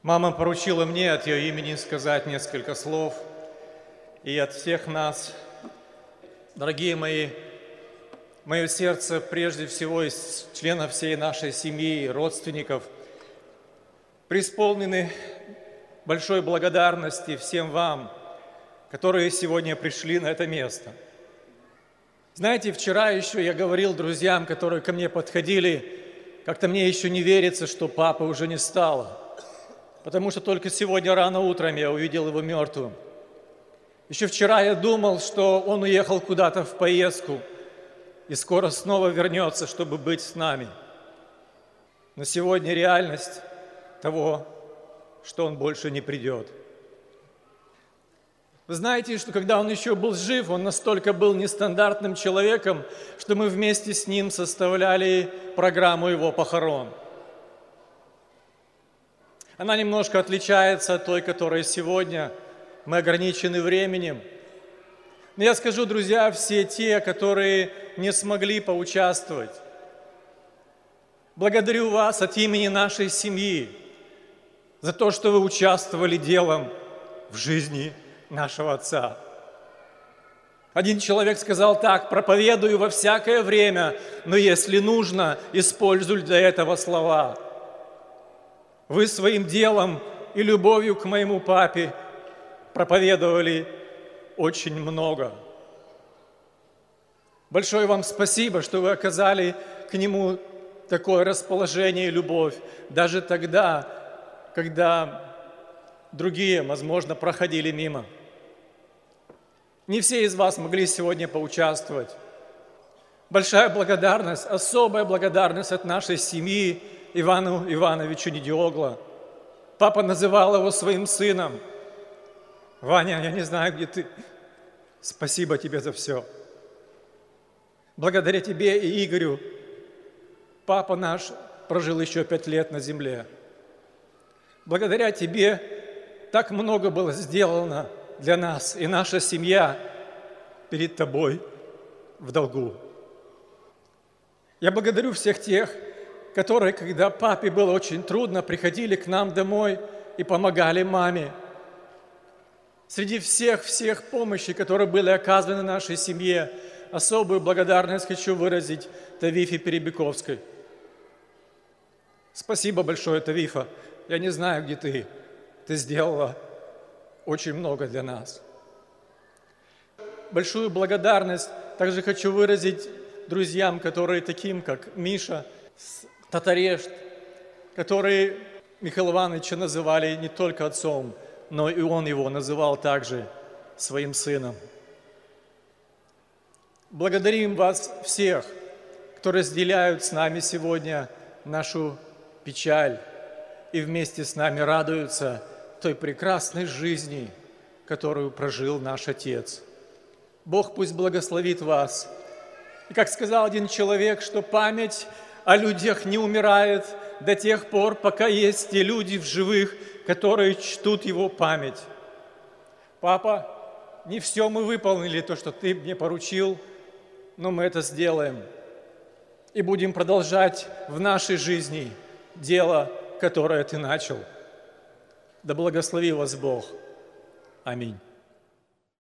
Мама поручила мне от ее имени сказать несколько слов. И от всех нас, дорогие мои, мое сердце прежде всего из членов всей нашей семьи, родственников, преисполнены большой благодарности всем вам, которые сегодня пришли на это место. Знаете, вчера еще я говорил друзьям, которые ко мне подходили, как-то мне еще не верится, что папы уже не стало, потому что только сегодня рано утром я увидел его мертвым. Еще вчера я думал, что он уехал куда-то в поездку и скоро снова вернется, чтобы быть с нами. Но сегодня реальность того, что он больше не придет. Вы знаете, что когда он еще был жив, он настолько был нестандартным человеком, что мы вместе с ним составляли программу его похорон. Она немножко отличается от той, которая сегодня. Мы ограничены временем. Но я скажу, друзья, все те, которые не смогли поучаствовать, благодарю вас от имени нашей семьи за то, что вы участвовали делом в жизни нашего отца. Один человек сказал так: проповедую во всякое время, но если нужно, используй для этого слова. Вы своим делом и любовью к моему папе проповедовали очень много. Большое вам спасибо, что вы оказали к нему такое расположение и любовь, даже тогда, когда другие, возможно, проходили мимо. Не все из вас могли сегодня поучаствовать. Большая благодарность, особая благодарность от нашей семьи Ивану Ивановичу Недиогло. Папа называл его своим сыном. Ваня, я не знаю, где ты. Спасибо тебе за все. Благодаря тебе и Игорю папа наш прожил еще 5 лет на земле. Благодаря тебе так много было сделано для нас, и наша семья перед тобой в долгу. Я благодарю всех тех, которые, когда папе было очень трудно, приходили к нам домой и помогали маме. Среди всех помощи, которые были оказаны нашей семье, особую благодарность хочу выразить Тавифе Перебековской. Спасибо большое, Тавифа. Я не знаю, где ты. Ты сделала очень много для нас. Большую благодарность также хочу выразить друзьям, которые таким, как Миша, Татарешт, которые Михаила Ивановича называли не только отцом, но и он его называл также своим сыном. Благодарим вас всех, кто разделяют с нами сегодня нашу печаль и вместе с нами радуются той прекрасной жизни, которую прожил наш Отец. Бог пусть благословит вас. И как сказал один человек, что память о людях не умирает до тех пор, пока есть те люди в живых, которые чтут его память. Папа, не все мы выполнили, то, что ты мне поручил, но мы это сделаем. И будем продолжать в нашей жизни дело, которое ты начал. Да благослови вас Бог. Аминь.